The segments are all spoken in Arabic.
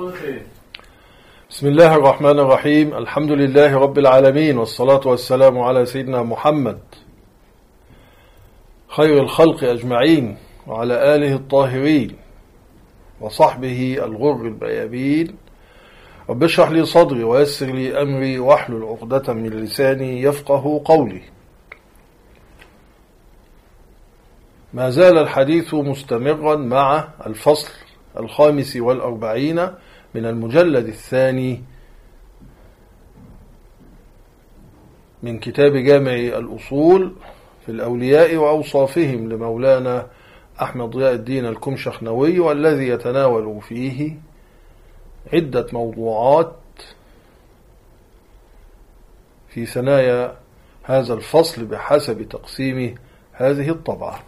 بسم الله الرحمن الرحيم. الحمد لله رب العالمين، والصلاة والسلام على سيدنا محمد خير الخلق أجمعين، وعلى آله الطاهرين وصحبه الغر البيابين. رب اشرح لي صدري ويسر لي أمري واحلل عقدة من لساني يفقه قولي. ما زال الحديث مستمرا مع الفصل 45 من المجلد الثاني من كتاب جامع الأصول في الأولياء وأوصافهم لمولانا أحمد ضياء الدين الكمشخنوي، والذي يتناول فيه عدة موضوعات في ثنايا هذا الفصل بحسب تقسيم هذه الطبعة.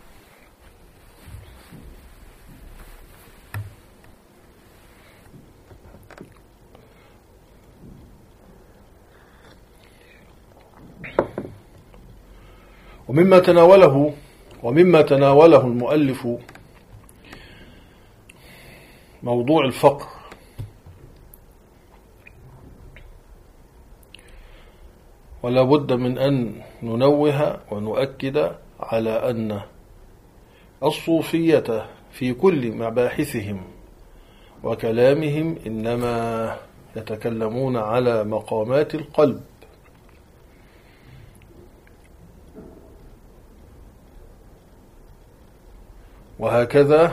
ومما تناوله المؤلف موضوع الفقر، ولا بد من أن ننوه ونؤكد على أن الصوفية في كل مباحثهم وكلامهم إنما يتكلمون على مقامات القلب، وهكذا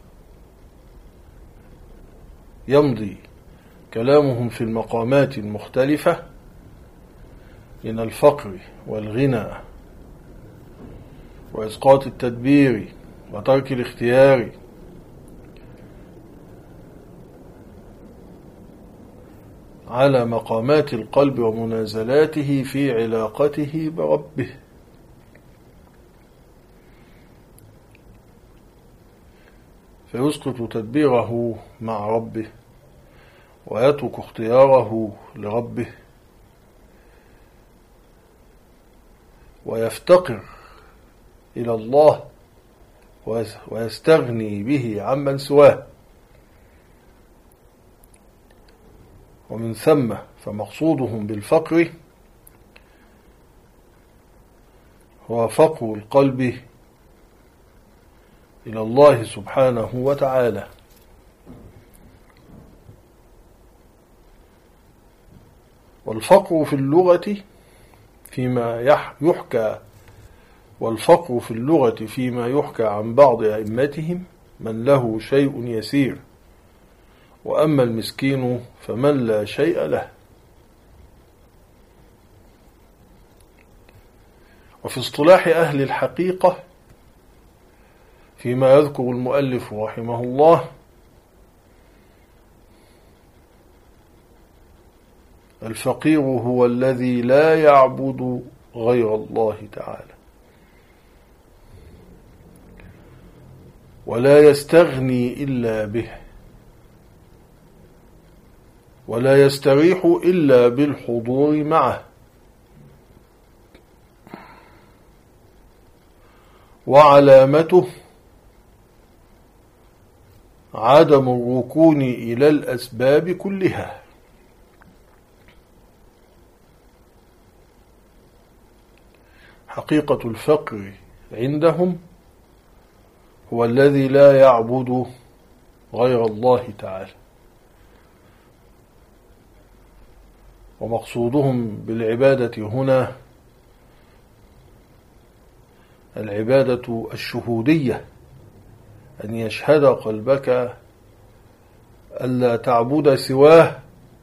يمضي كلامهم في المقامات المختلفة من الفقر والغنى وإسقاط التدبير وترك الاختيار على مقامات القلب ومنازلاته في علاقته بربه. فيسقط تدبيره مع ربه ويترك اختياره لربه، ويفتقر إلى الله ويستغني به عمن سواه. ومن ثم فمقصودهم بالفقر هو فقر القلب إلى الله سبحانه وتعالى. والفقر في اللغة فيما يحكى عن بعض أئمتهم من له شيء يسير، وأما المسكين فمن لا شيء له. وفي اصطلاح أهل الحقيقة فيما يذكر المؤلف رحمه الله، الفقير هو الذي لا يعبد غير الله تعالى، ولا يستغني إلا به، ولا يستريح إلا بالحضور معه، وعلامته عدم الركون إلى الأسباب كلها. حقيقة الفقر عندهم هو الذي لا يعبد غير الله تعالى، ومقصودهم بالعبادة هنا العبادة الشهودية، أن يشهد قلبك ألا تعبد سواه،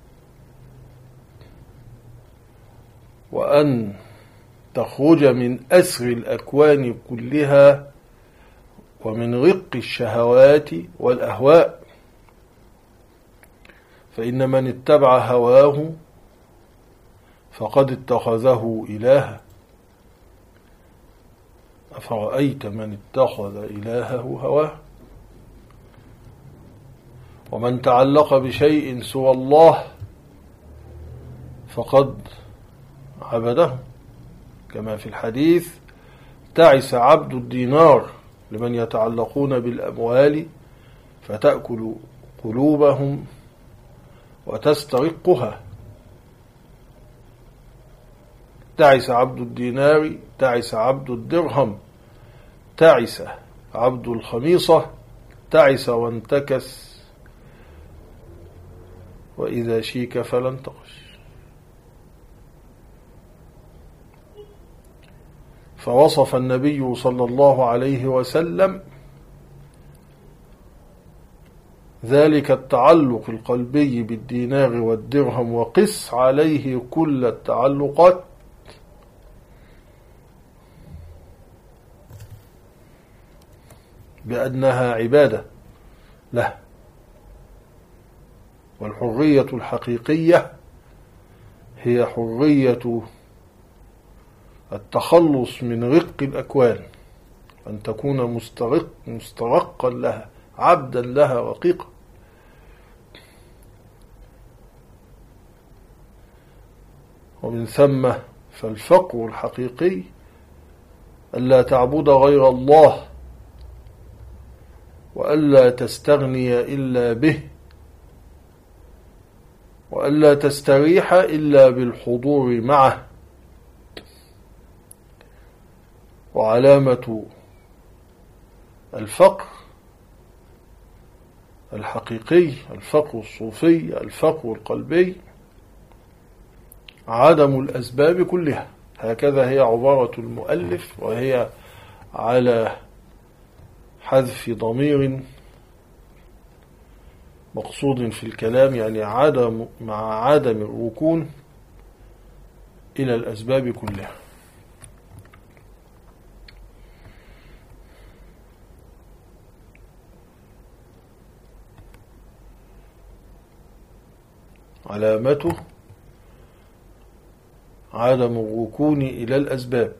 وأن تخرج من أسر الأكوان كلها ومن رق الشهوات والأهواء. فإن من اتبع هواه فقد اتخذه إلها، أفرأيت من اتخذ إلهه هواه. ومن تعلق بشيء سوى الله فقد عبده، كما في الحديث: تعس عبد الدينار لمن يتعلقون بالأموال فتأكل قلوبهم وتسترقها. تعس عبد الدينار، تعس عبد الدرهم، تعس عبد الخميصة، تعس وانتكس، وإذا شيك فلا انتقش. فوصف النبي صلى الله عليه وسلم ذلك التعلق القلبي بالدينار والدرهم، وقس عليه كل التعلقات، بأنها عبادة له. والحرية الحقيقية هي حرية التخلص من رق الأكوان، أن تكون مسترقا لها، عبدا لها، رقيقا. ومن ثم فالفقر الحقيقي ألا تعبد غير الله، وألا تستغني إلا به، وألا تستريح إلا بالحضور معه. وعلامة الفقر الحقيقي، الفقر الصوفي، الفقر القلبي، عدم الأسباب كلها. هكذا هي عبارة المؤلف، وهي على حذف ضمير مقصود في الكلام، يعني مع عدم الركون إلى الأسباب كلها. علامته عدم الركون إلى الأسباب.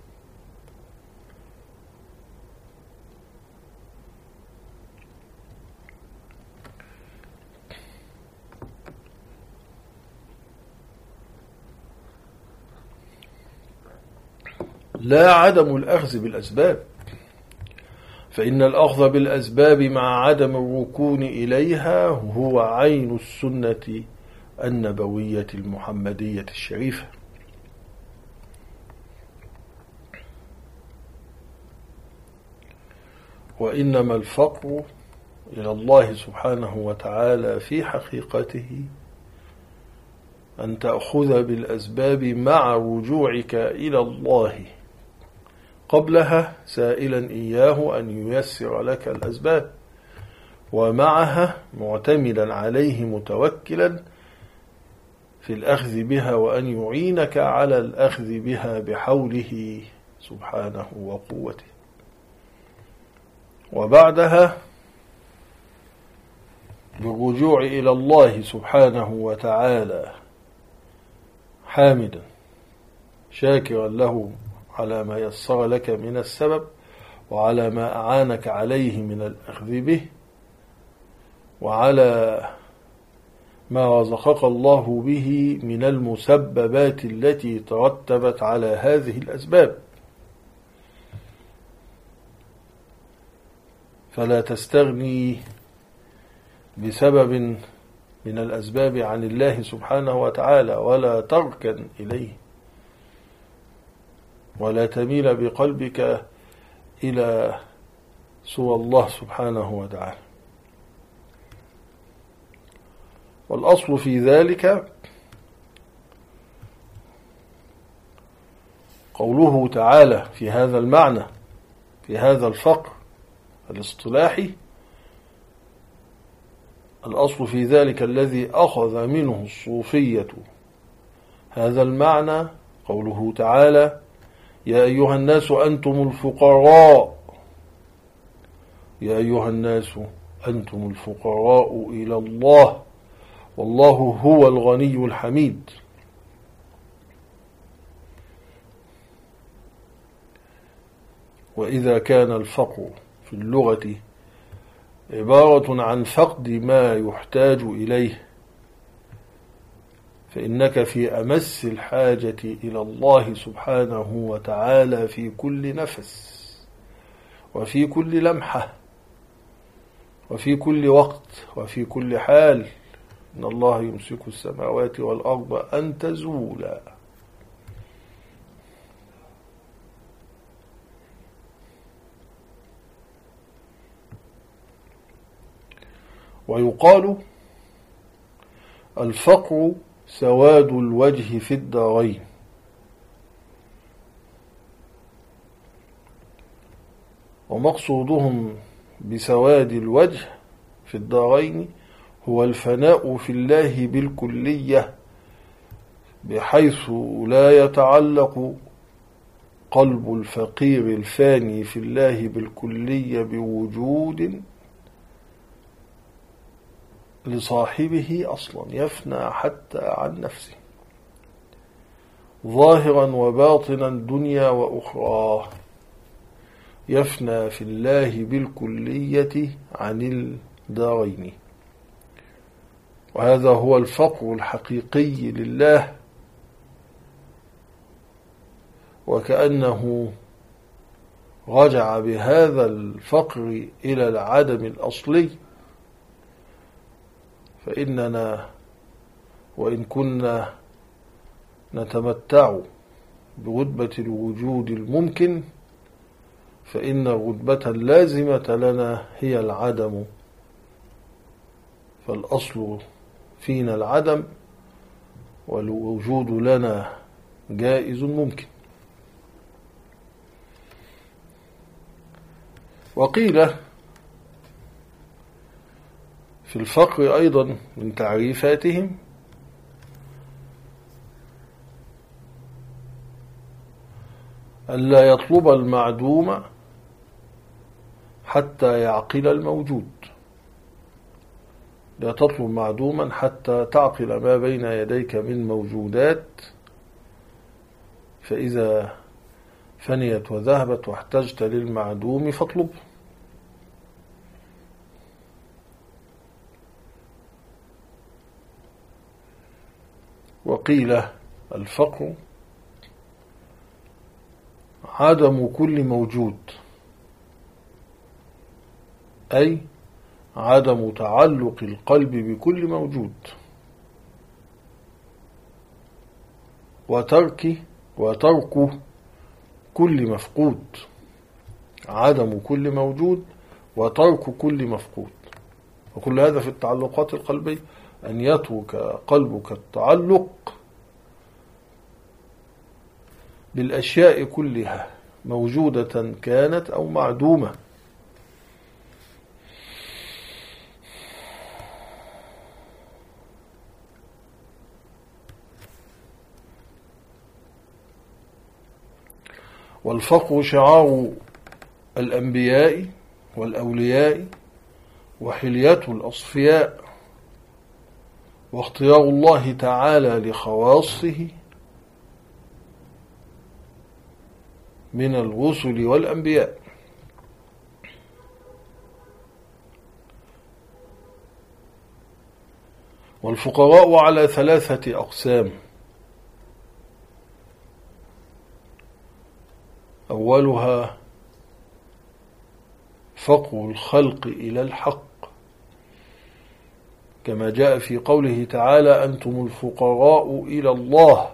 لا عدم الأخذ بالأسباب، فإن الأخذ بالأسباب مع عدم الركون إليها هو عين السنة النبوية المحمدية الشريفة. وإنما الفقر إلى الله سبحانه وتعالى في حقيقته أن تأخذ بالأسباب مع رجوعك إلى الله قبلها، سائلا إياه أن ييسر لك الأسباب، ومعها معتمدا عليه متوكلا في الأخذ بها، وأن يعينك على الأخذ بها بحوله سبحانه وقوته. وبعدها بالرجوع إلى الله سبحانه وتعالى حامدا شاكرا له على ما يسر لك من السبب، وعلى ما أعانك عليه من الأخذ به، وعلى ما رزقك الله به من المسببات التي ترتبت على هذه الأسباب. فلا تستغني بسبب من الأسباب عن الله سبحانه وتعالى، ولا تركن إليه، ولا تميل بقلبك إلى سوى الله سبحانه وتعالى. والأصل في ذلك قوله تعالى في هذا المعنى، في هذا الفقر الاصطلاحي، الأصل في ذلك الذي أخذ منه الصوفية هذا المعنى قوله تعالى: يا أيها الناس أنتم الفقراء، يا أيها الناس أنتم الفقراء إلى الله والله هو الغني الحميد. وإذا كان الفقر في اللغة عبارة عن فقد ما يحتاج إليه، فإنك في أمس الحاجة إلى الله سبحانه وتعالى في كل نفس، وفي كل لمحة، وفي كل وقت، وفي كل حال. إن الله يمسك السماوات والأرض أن تزولا. ويقال الفقر سواد الوجه في الدارين. ومقصودهم بسواد الوجه في الدارين هو الفناء في الله بالكلية، بحيث لا يتعلق قلب الفقير الفاني في الله بالكلية بوجود لصاحبه أصلا، يفنى حتى عن نفسه ظاهرا وباطنا دنيا وأخرى، يفنى في الله بالكلية عن الدارين. وهذا هو الفقر الحقيقي لله، وكأنه رجع بهذا الفقر إلى العدم الأصلي. فإننا وإن كنا نتمتع برتبة الوجود الممكن، فإن الرتبة اللازمة لنا هي العدم، فالأصل فينا العدم، والوجود لنا جائز ممكن. وقيل في الفقر أيضا من تعريفاتهم ألا يطلب المعدوم حتى يعقل الموجود. لا تطلب معدوما حتى تعقل ما بين يديك من موجودات، فإذا فنيت وذهبت واحتجت للمعدوم فاطلب. وقيل الفقر عدم كل موجود، أي عدم تعلق القلب بكل موجود، وترك كل مفقود. عدم كل موجود وترك كل مفقود. وكل هذا في التعلقات القلبية، أن يترك قلبك التعلق بالأشياء كلها، موجودة كانت أو معدومة. والفقر شعار الأنبياء والأولياء وحلية الأصفياء، واختيار الله تعالى لخواصه من الرسل والأنبياء. والفقراء على 3 أقسام: أولها فقر الخلق إلى الحق، كما جاء في قوله تعالى: أنتم الفقراء إلى الله.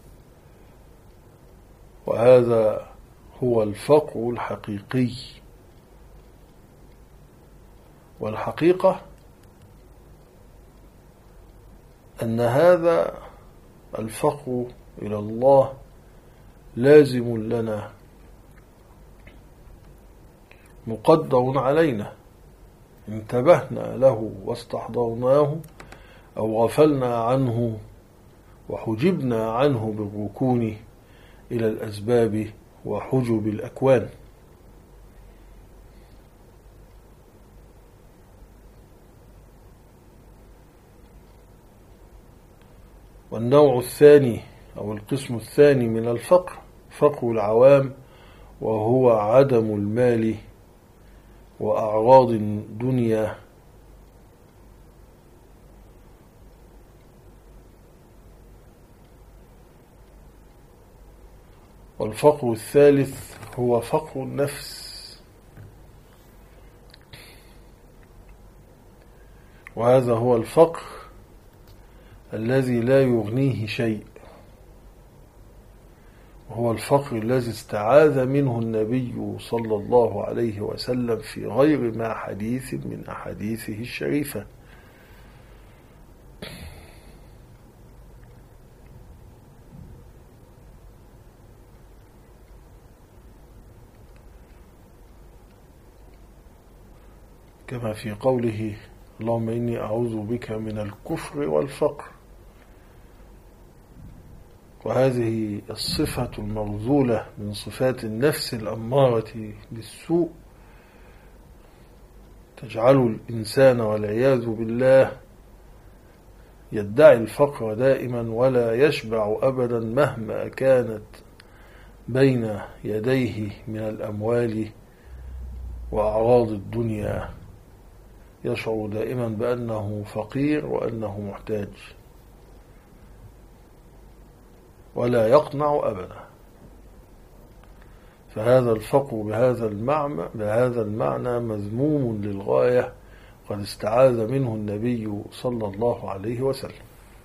وهذا هو الفقر الحقيقي. والحقيقة أن هذا الفقر إلى الله لازم لنا، مقدر علينا، انتبهنا له واستحضرناه أو غفلنا عنه وحجبنا عنه بالركون إلى الأسباب وحجب الأكوان. والنوع الثاني أو القسم الثاني من الفقر فقر العوام، وهو عدم المال وأعراض الدنيا، والفقر الثالث هو فقر النفس، وهذا هو الفقر الذي لا يغنيه شيء، وهو الفقر الذي استعاذ منه النبي صلى الله عليه وسلم في غير ما حديث من أحاديثه الشريفة. كما في قوله: اللهم إني أعوذ بك من الكفر والفقر. وهذه الصفة المرذولة من صفات النفس الأمارة بالسوء تجعل الإنسان والعياذ بالله يدعي الفقر دائما ولا يشبع أبدا مهما كانت بين يديه من الأموال وأعراض الدنيا، يشعر دائما بأنه فقير وأنه محتاج ولا يقنع أبدا. فهذا الفقر بهذا المعنى مذموم للغاية، قد استعاذ منه النبي صلى الله عليه وسلم.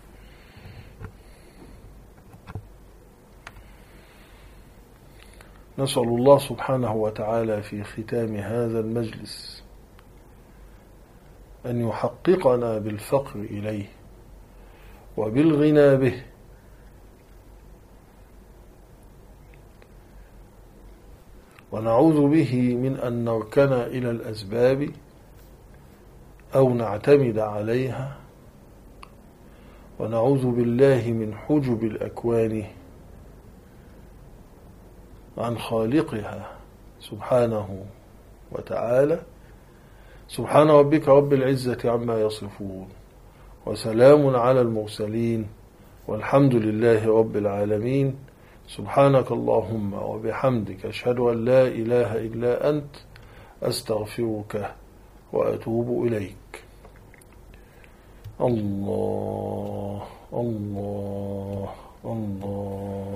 نسأل الله سبحانه وتعالى في ختام هذا المجلس أن يحققنا بالفقر إليه وبالغنى به، ونعوذ به من أن نركن إلى الأسباب أو نعتمد عليها، ونعوذ بالله من حجب الأكوان عن خالقها سبحانه وتعالى. سبحان ربك رب العزة عما يصفون، وسلام على المرسلين، والحمد لله رب العالمين. سبحانك اللهم وبحمدك، أشهد أن لا إله إلا أنت، أستغفرك وأتوب إليك. الله الله الله.